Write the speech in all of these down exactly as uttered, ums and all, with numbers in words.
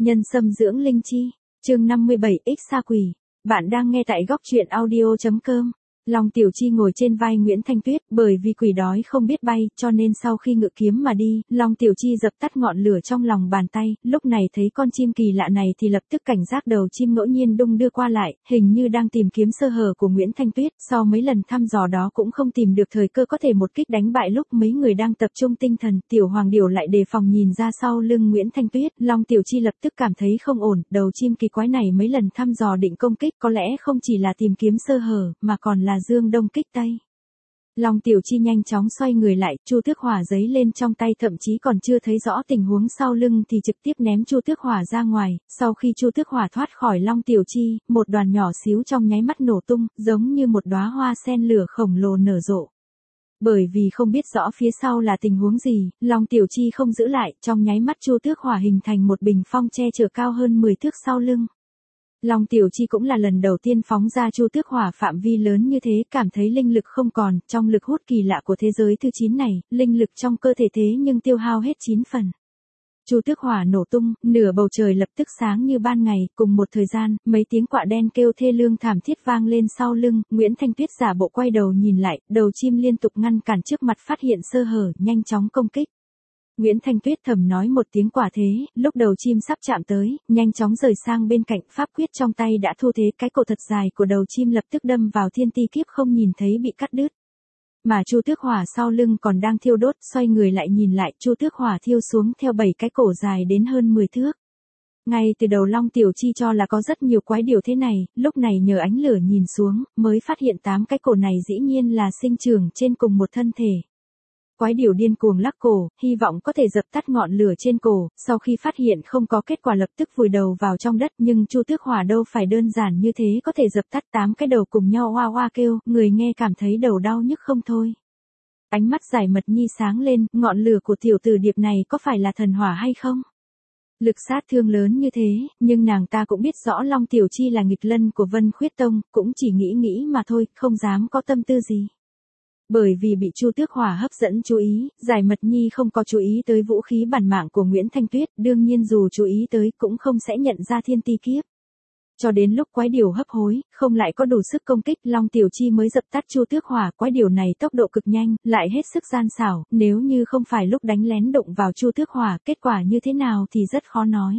Nhân sâm dưỡng linh chi, chương năm mươi bảy X sa quỷ. Bạn đang nghe tại góc truyện audio chấm com. Long Tiểu Chi ngồi trên vai Nguyễn Thanh Tuyết, bởi vì quỷ đói không biết bay, cho nên sau khi ngự kiếm mà đi, Long Tiểu Chi dập tắt ngọn lửa trong lòng bàn tay, lúc này thấy con chim kỳ lạ này thì lập tức cảnh giác, đầu chim ngẫu nhiên đung đưa qua lại, hình như đang tìm kiếm sơ hở của Nguyễn Thanh Tuyết, sau mấy lần thăm dò đó cũng không tìm được thời cơ có thể một kích đánh bại. Lúc mấy người đang tập trung tinh thần, Tiểu Hoàng Điểu lại đề phòng nhìn ra sau lưng Nguyễn Thanh Tuyết, Long Tiểu Chi lập tức cảm thấy không ổn, đầu chim kỳ quái này mấy lần thăm dò định công kích, có lẽ không chỉ là tìm kiếm sơ hở, mà còn là dương đông kích tây. Long Tiểu Chi nhanh chóng xoay người lại, chu tước hỏa giấy lên trong tay, thậm chí còn chưa thấy rõ tình huống sau lưng thì trực tiếp ném chu tước hỏa ra ngoài. Sau khi chu tước hỏa thoát khỏi Long Tiểu Chi, một đoàn nhỏ xíu trong nháy mắt nổ tung, giống như một đóa hoa sen lửa khổng lồ nở rộ. Bởi vì không biết rõ phía sau là tình huống gì, Long Tiểu Chi không giữ lại, trong nháy mắt chu tước hỏa hình thành một bình phong che chở cao hơn mười thước sau lưng. Long Tiểu Chi cũng là lần đầu tiên phóng ra chu tước hỏa phạm vi lớn như thế, cảm thấy linh lực không còn, trong lực hút kỳ lạ của thế giới thứ chín này, linh lực trong cơ thể thế nhưng tiêu hao hết chín phần. Chu tước hỏa nổ tung, nửa bầu trời lập tức sáng như ban ngày, cùng một thời gian, mấy tiếng quạ đen kêu thê lương thảm thiết vang lên sau lưng, Nguyễn Thanh Tuyết giả bộ quay đầu nhìn lại, đầu chim liên tục ngăn cản trước mặt, phát hiện sơ hở, nhanh chóng công kích. Nguyễn Thanh Tuyết thầm nói một tiếng quả thế, lúc đầu chim sắp chạm tới, nhanh chóng rời sang bên cạnh, pháp quyết trong tay đã thu thế, cái cổ thật dài của đầu chim lập tức đâm vào thiên ti kiếp không nhìn thấy bị cắt đứt. Mà chu tước hỏa sau lưng còn đang thiêu đốt, xoay người lại nhìn lại, chu tước hỏa thiêu xuống theo bảy cái cổ dài đến hơn mười thước. Ngay từ đầu Long Tiểu Chi cho là có rất nhiều quái điểu thế này, lúc này nhờ ánh lửa nhìn xuống, mới phát hiện tám cái cổ này dĩ nhiên là sinh trưởng trên cùng một thân thể. Quái điểu điên cuồng lắc cổ, hy vọng có thể dập tắt ngọn lửa trên cổ, sau khi phát hiện không có kết quả lập tức vùi đầu vào trong đất, nhưng chu tước hỏa đâu phải đơn giản như thế, có thể dập tắt tám cái đầu cùng nhau oa oa kêu, người nghe cảm thấy đầu đau nhức không thôi. Ánh mắt Giải Mật Nhi sáng lên, ngọn lửa của tiểu tử điệp này có phải là thần hỏa hay không? Lực sát thương lớn như thế, nhưng nàng ta cũng biết rõ Long Tiểu Chi là nghịch lân của Vân Khuyết Tông, cũng chỉ nghĩ nghĩ mà thôi, không dám có tâm tư gì. Bởi vì bị chu tước hỏa hấp dẫn chú ý, Giải Mật Nhi không có chú ý tới vũ khí bản mạng của Nguyễn Thanh Tuyết, đương nhiên dù chú ý tới cũng không sẽ nhận ra thiên ti kiếp. Cho đến lúc quái điểu hấp hối, không lại có đủ sức công kích, Long Tiểu Chi mới dập tắt chu tước hỏa. Quái điểu này tốc độ cực nhanh, lại hết sức gian xảo, nếu như không phải lúc đánh lén đụng vào chu tước hỏa, kết quả như thế nào thì rất khó nói.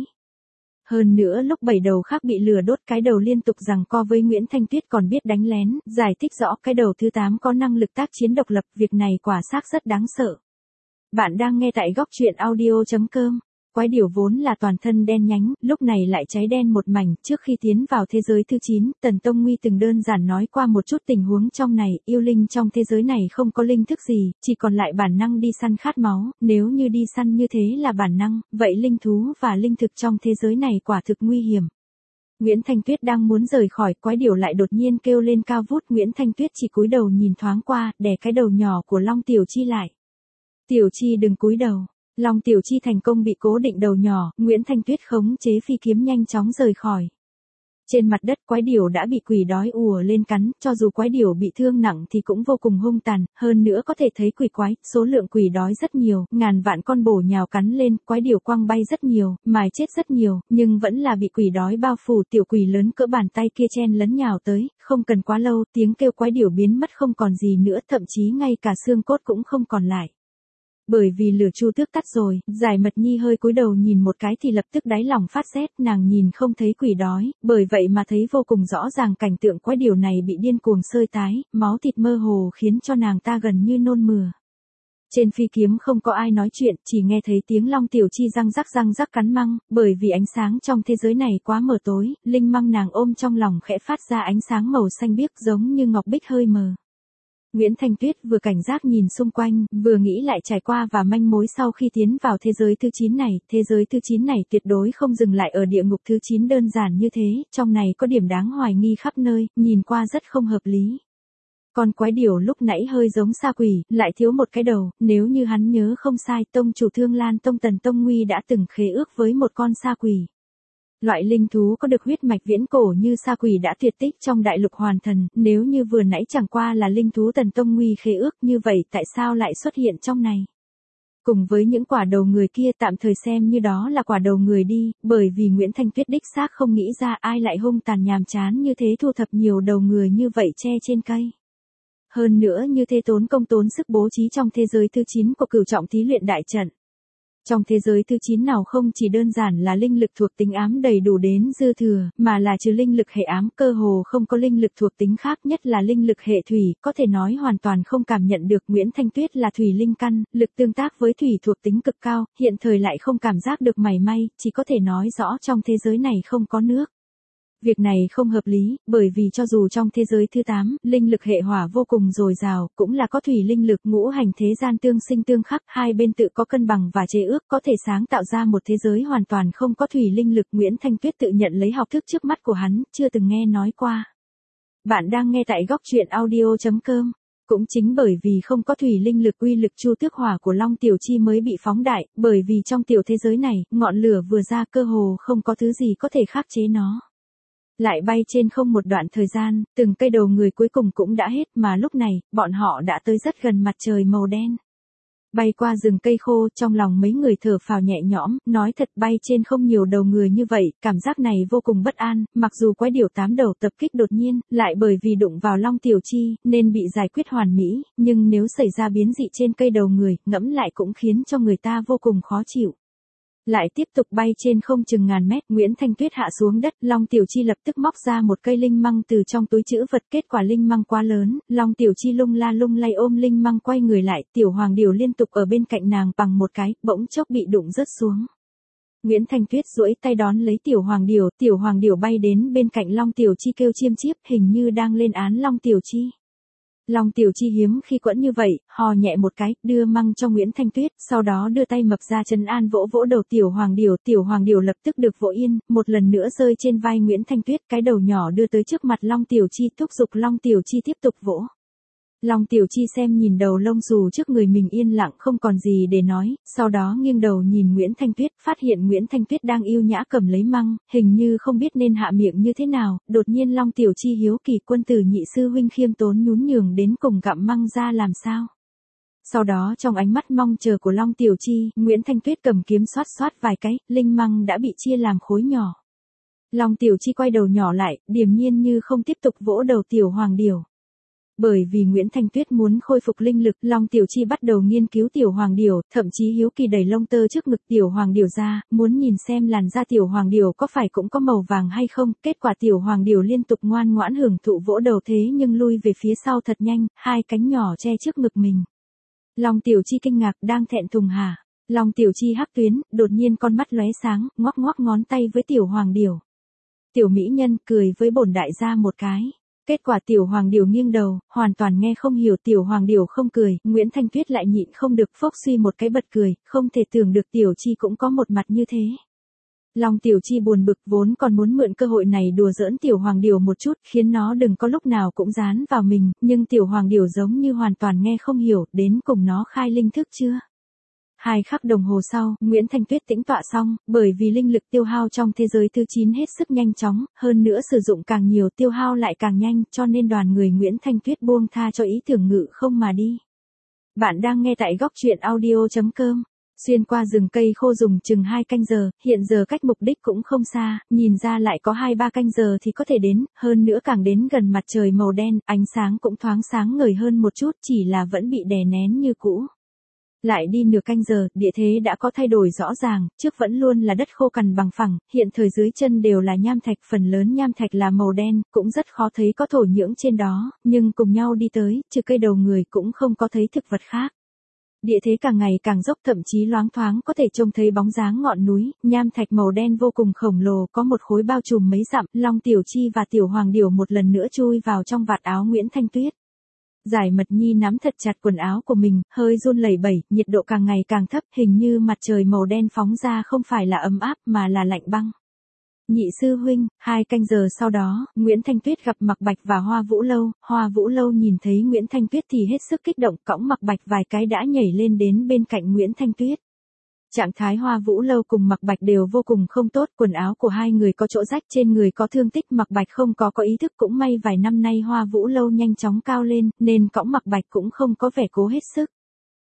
Hơn nữa lúc bảy đầu khác bị lửa đốt, cái đầu liên tục giằng co với Nguyễn Thanh Tuyết còn biết đánh lén, giải thích rõ cái đầu thứ tám có năng lực tác chiến độc lập, việc này quả xác rất đáng sợ. Bạn đang nghe tại góc truyện audio chấm com. Quái điểu vốn là toàn thân đen nhánh, lúc này lại cháy đen một mảnh. Trước khi tiến vào thế giới thứ chín, Tần Tông Nguy từng đơn giản nói qua một chút tình huống trong này, yêu linh trong thế giới này không có linh thức gì, chỉ còn lại bản năng đi săn khát máu, nếu như đi săn như thế là bản năng, vậy linh thú và linh thực trong thế giới này quả thực nguy hiểm. Nguyễn Thanh Tuyết đang muốn rời khỏi, quái điểu lại đột nhiên kêu lên cao vút, Nguyễn Thanh Tuyết chỉ cúi đầu nhìn thoáng qua, đè cái đầu nhỏ của Long Tiểu Chi lại. Tiểu Chi đừng cúi đầu. Long Tiểu Chi thành công bị cố định đầu nhỏ, Nguyễn Thanh Tuyết khống chế phi kiếm nhanh chóng rời khỏi. Trên mặt đất quái điểu đã bị quỷ đói ùa lên cắn, cho dù quái điểu bị thương nặng thì cũng vô cùng hung tàn, hơn nữa có thể thấy quỷ quái, số lượng quỷ đói rất nhiều, ngàn vạn con bổ nhào cắn lên, quái điểu quăng bay rất nhiều, mài chết rất nhiều, nhưng vẫn là bị quỷ đói bao phủ. Tiểu quỷ lớn cỡ bàn tay kia chen lấn nhào tới, không cần quá lâu, tiếng kêu quái điểu biến mất không còn gì nữa, thậm chí ngay cả xương cốt cũng không còn lại. Bởi vì lửa chu tước tắt rồi, Giải Mật Nhi hơi cúi đầu nhìn một cái thì lập tức đáy lòng phát rét, nàng nhìn không thấy quỷ đói, bởi vậy mà thấy vô cùng rõ ràng cảnh tượng quái điểu này bị điên cuồng sơi tái, máu thịt mơ hồ khiến cho nàng ta gần như nôn mửa. Trên phi kiếm không có ai nói chuyện, chỉ nghe thấy tiếng Long Tiểu Chi răng rắc răng rắc cắn măng, bởi vì ánh sáng trong thế giới này quá mờ tối, linh măng nàng ôm trong lòng khẽ phát ra ánh sáng màu xanh biếc giống như ngọc bích hơi mờ. Nguyễn Thanh Tuyết vừa cảnh giác nhìn xung quanh, vừa nghĩ lại trải qua và manh mối sau khi tiến vào thế giới thứ chín này, thế giới thứ chín này tuyệt đối không dừng lại ở địa ngục thứ chín đơn giản như thế, trong này có điểm đáng hoài nghi khắp nơi, nhìn qua rất không hợp lý. Con quái điểu lúc nãy hơi giống sa quỷ, lại thiếu một cái đầu, nếu như hắn nhớ không sai, tông chủ Thương Lan Tông Tần Tông Nguy đã từng khế ước với một con sa quỷ. Loại linh thú có được huyết mạch viễn cổ như sa quỷ đã tuyệt tích trong đại lục hoàn thần, nếu như vừa nãy chẳng qua là linh thú Tần Tông Nguy khế ước, như vậy tại sao lại xuất hiện trong này? Cùng với những quả đầu người kia tạm thời xem như đó là quả đầu người đi, bởi vì Nguyễn Thanh Tuyết đích xác không nghĩ ra ai lại hung tàn nhàm chán như thế thu thập nhiều đầu người như vậy che trên cây. Hơn nữa như thế tốn công tốn sức bố trí trong thế giới thứ chín của cửu trọng thí luyện đại trận. Trong thế giới thứ chín nào không chỉ đơn giản là linh lực thuộc tính ám đầy đủ đến dư thừa, mà là trừ linh lực hệ ám cơ hồ không có linh lực thuộc tính khác, nhất là linh lực hệ thủy, có thể nói hoàn toàn không cảm nhận được. Nguyễn Thanh Tuyết là thủy linh căn, lực tương tác với thủy thuộc tính cực cao, hiện thời lại không cảm giác được mảy may, chỉ có thể nói rõ trong thế giới này không có nước. Việc này không hợp lý, bởi vì cho dù trong thế giới thứ tám, linh lực hệ hỏa vô cùng dồi dào, cũng là có thủy linh lực, ngũ hành thế gian tương sinh tương khắc, hai bên tự có cân bằng và chế ước, có thể sáng tạo ra một thế giới hoàn toàn không có thủy linh lực. Nguyễn Thanh Tuyết tự nhận lấy học thức trước mắt của hắn, chưa từng nghe nói qua. Bạn đang nghe tại góc truyện audio chấm com. Cũng chính bởi vì không có thủy linh lực, uy lực Chu Tước Hỏa của Long Tiểu Chi mới bị phóng đại, bởi vì trong tiểu thế giới này, ngọn lửa vừa ra cơ hồ không có thứ gì có thể khắc chế nó. Lại bay trên không một đoạn thời gian, từng cây đầu người cuối cùng cũng đã hết, mà lúc này, bọn họ đã tới rất gần mặt trời màu đen. Bay qua rừng cây khô, trong lòng mấy người thở phào nhẹ nhõm, nói thật bay trên không nhiều đầu người như vậy, cảm giác này vô cùng bất an, mặc dù quái điểu tám đầu tập kích đột nhiên, lại bởi vì đụng vào Long Tiểu Chi, nên bị giải quyết hoàn mỹ, nhưng nếu xảy ra biến dị trên cây đầu người, ngẫm lại cũng khiến cho người ta vô cùng khó chịu. Lại tiếp tục bay trên không chừng ngàn mét, Nguyễn Thanh Tuyết hạ xuống đất, Long Tiểu Chi lập tức móc ra một cây linh măng từ trong túi trữ vật, kết quả linh măng quá lớn, Long Tiểu Chi lung la lung lay ôm linh măng quay người lại, tiểu hoàng điểu liên tục ở bên cạnh nàng bằng một cái, bỗng chốc bị đụng rớt xuống. Nguyễn Thanh Tuyết duỗi tay đón lấy tiểu hoàng điểu, tiểu hoàng điểu bay đến bên cạnh Long Tiểu Chi kêu chiêm chiếp, hình như đang lên án Long Tiểu Chi. Long Tiểu Chi hiếm khi quẫn như vậy, hò nhẹ một cái, đưa măng cho Nguyễn Thanh Tuyết, sau đó đưa tay mập ra trấn an vỗ vỗ đầu tiểu hoàng điểu, tiểu hoàng điểu lập tức được vỗ yên, một lần nữa rơi trên vai Nguyễn Thanh Tuyết, cái đầu nhỏ đưa tới trước mặt Long Tiểu Chi, thúc giục Long Tiểu Chi tiếp tục vỗ. Long Tiểu Chi xem nhìn đầu lông xù trước người mình yên lặng không còn gì để nói, sau đó nghiêng đầu nhìn Nguyễn Thanh Tuyết, phát hiện Nguyễn Thanh Tuyết đang yêu nhã cầm lấy măng, hình như không biết nên hạ miệng như thế nào, đột nhiên Long Tiểu Chi hiếu kỳ, quân tử nhị sư huynh khiêm tốn nhún nhường đến cùng gặm măng ra làm sao. Sau đó trong ánh mắt mong chờ của Long Tiểu Chi, Nguyễn Thanh Tuyết cầm kiếm xoát xoát vài cái, linh măng đã bị chia làm khối nhỏ. Long Tiểu Chi quay đầu nhỏ lại, điềm nhiên như không tiếp tục vỗ đầu tiểu hoàng điểu. Bởi vì Nguyễn Thanh Tuyết muốn khôi phục linh lực, Long Tiểu Chi bắt đầu nghiên cứu tiểu hoàng điểu, thậm chí hiếu kỳ đẩy lông tơ trước ngực tiểu hoàng điểu ra, muốn nhìn xem làn da tiểu hoàng điểu có phải cũng có màu vàng hay không, kết quả tiểu hoàng điểu liên tục ngoan ngoãn hưởng thụ vỗ đầu thế nhưng lui về phía sau thật nhanh, hai cánh nhỏ che trước ngực mình. Long Tiểu Chi kinh ngạc, đang thẹn thùng hả? Long Tiểu Chi hắc tuyến, đột nhiên con mắt lóe sáng, ngoắc ngoắc ngón tay với tiểu hoàng điểu. Tiểu mỹ nhân cười với bổn đại gia một cái. Kết quả tiểu hoàng điểu nghiêng đầu, hoàn toàn nghe không hiểu, tiểu hoàng điểu không cười, Nguyễn Thanh Tuyết lại nhịn không được phốc suy một cái bật cười, không thể tưởng được Tiểu Chi cũng có một mặt như thế. Long Tiểu Chi buồn bực, vốn còn muốn mượn cơ hội này đùa giỡn tiểu hoàng điểu một chút, khiến nó đừng có lúc nào cũng dán vào mình, nhưng tiểu hoàng điểu giống như hoàn toàn nghe không hiểu, đến cùng nó khai linh thức chưa? Hai khắc đồng hồ sau, Nguyễn Thanh Tuyết tĩnh tọa xong, bởi vì linh lực tiêu hao trong thế giới thứ chín hết sức nhanh chóng, hơn nữa sử dụng càng nhiều tiêu hao lại càng nhanh, cho nên đoàn người Nguyễn Thanh Tuyết buông tha cho ý tưởng ngự không mà đi. Bạn đang nghe tại góc truyện audio chấm com. Xuyên qua rừng cây khô dùng chừng hai canh giờ, hiện giờ cách mục đích cũng không xa, nhìn ra lại có hai ba canh giờ thì có thể đến, hơn nữa càng đến gần mặt trời màu đen, ánh sáng cũng thoáng sáng ngời hơn một chút, chỉ là vẫn bị đè nén như cũ. Lại đi nửa canh giờ, địa thế đã có thay đổi rõ ràng, trước vẫn luôn là đất khô cằn bằng phẳng, hiện thời dưới chân đều là nham thạch, phần lớn nham thạch là màu đen, cũng rất khó thấy có thổ nhưỡng trên đó, nhưng cùng nhau đi tới, trừ cây đầu người cũng không có thấy thực vật khác. Địa thế càng ngày càng dốc, thậm chí loáng thoáng có thể trông thấy bóng dáng ngọn núi, nham thạch màu đen vô cùng khổng lồ, có một khối bao trùm mấy dặm, Long Tiểu Chi và tiểu hoàng điểu một lần nữa chui vào trong vạt áo Nguyễn Thanh Tuyết. Giải Mật Nhi nắm thật chặt quần áo của mình, hơi run lẩy bẩy, nhiệt độ càng ngày càng thấp, hình như mặt trời màu đen phóng ra không phải là ấm áp mà là lạnh băng. Nhị sư huynh, hai canh giờ sau đó, Nguyễn Thanh Tuyết gặp Mạc Bạch và Hoa Vũ Lâu, Hoa Vũ Lâu nhìn thấy Nguyễn Thanh Tuyết thì hết sức kích động, cõng Mạc Bạch vài cái đã nhảy lên đến bên cạnh Nguyễn Thanh Tuyết. Trạng thái Hoa Vũ Lâu cùng Mạc Bạch đều vô cùng không tốt, quần áo của hai người có chỗ rách, trên người có thương tích, Mạc Bạch không có có ý thức, cũng may vài năm nay Hoa Vũ Lâu nhanh chóng cao lên, nên cõng Mạc Bạch cũng không có vẻ cố hết sức.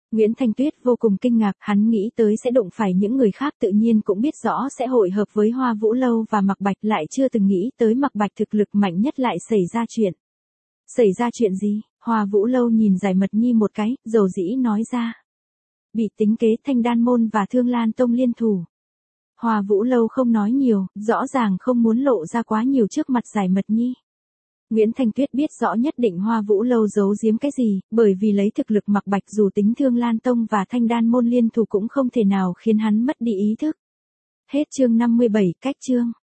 Nguyễn Thanh Tuyết vô cùng kinh ngạc, hắn nghĩ tới sẽ đụng phải những người khác, tự nhiên cũng biết rõ sẽ hội hợp với Hoa Vũ Lâu và Mạc Bạch, lại chưa từng nghĩ tới Mạc Bạch thực lực mạnh nhất lại xảy ra chuyện. Xảy ra chuyện gì? Hoa Vũ Lâu nhìn Giải Mật Nhi một cái, dầu dĩ nói ra. Bị tính kế, Thanh Đan Môn và Thương Lan Tông liên thủ. Hoa Vũ Lâu không nói nhiều, rõ ràng không muốn lộ ra quá nhiều trước mặt Giải Mật Nhi. Nguyễn Thanh Tuyết biết rõ nhất định Hoa Vũ Lâu giấu giếm cái gì, bởi vì lấy thực lực Mạc Bạch dù tính Thương Lan Tông và Thanh Đan Môn liên thủ cũng không thể nào khiến hắn mất đi ý thức. Hết chương năm mươi bảy, cách chương.